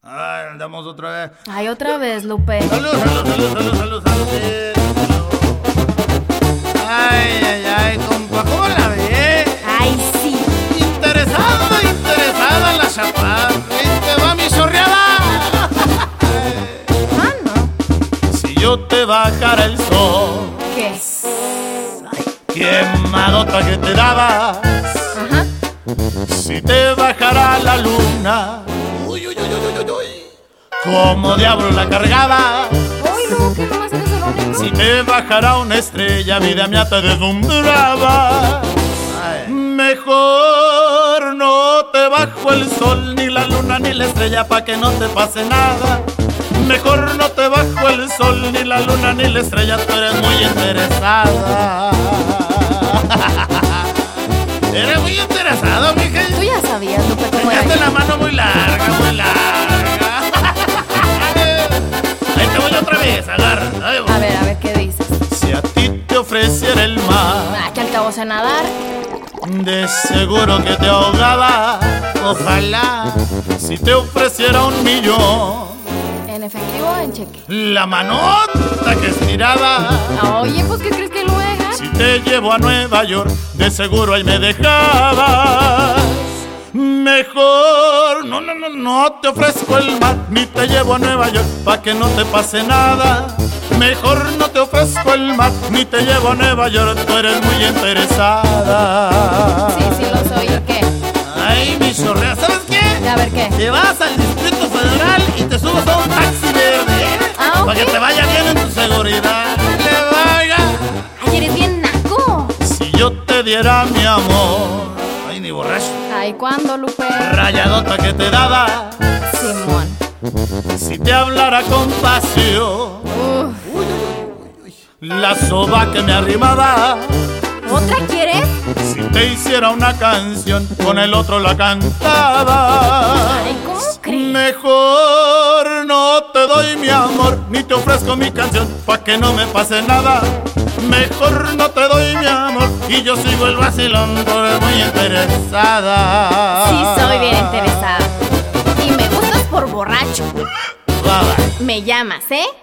Ay, andamos otra vez. Ay, otra vez, Lupe. Salud. Ay, compa, ¿cómo la ves? Ay, sí. Interesada la chaparra. ¿Te va mi chorreada? Ah, no. Si yo te bajara el sol, ¿Qué? quemadota que te dabas. Ajá. Si te bajara la luna, como diablo la cargaba. Uy, no, ¿qué nomás eres el único? Si te bajara una estrella, vida mía, te deslumbraba. Mejor no te bajo el sol, ni la luna, ni la estrella, pa' que no te pase nada. Mejor no te bajo el sol, ni la luna, ni la estrella, tú eres muy interesada. Eres muy interesado, mija. Tú ya sabías, Lupe, cómo era Dejaste yo. la mano muy larga, muy larga. Ahí te voy otra vez, agarra. Ahí voy. A ver, ¿qué dices? Si a ti te ofreciera el mar, Ah, que al cabo sé nadar. de seguro que te ahogaba. Ojalá, si te ofreciera 1.000.000, ¿En efectivo o en cheque? la manota que estiraba. Ah, oye, pues, ¿qué crees que lo haga? Si te llevo a Nueva York, de seguro ahí me dejabas. Mejor, no te ofrezco el mar, ni te llevo a Nueva York, pa' que no te pase nada. Mejor no te ofrezco el mar, ni te llevo a Nueva York, tú eres muy interesada. Sí, lo soy. ¿Y qué? Ay, mi chorrea, ¿sabes qué? A ver, ¿qué? Te vas al Distrito Federal y te subes a un taxi verde, Ah, ok. para que te vaya bien en tu seguridad. Le vaya. Ay, eres bien naco. Si yo te diera mi amor, ay, ni borracho, Ay, ¿cuándo, Lupe? rayadota que te daba. Simón. Si te hablara con pasión, Uf. la soba que me arrimaba. ¿Otra quieres? Si te hiciera una canción, con el otro la cantaba. Ay, ¿cómo crees? Mejor no te doy mi amor, ni te ofrezco mi canción, pa' que no me pase nada. Mejor no te doy mi amor, y yo sigo el vacilón, tú eres muy interesada. Sí, soy bien interesada. Y me gustas por borracho. Bye, bye. Me llamas, ¿eh?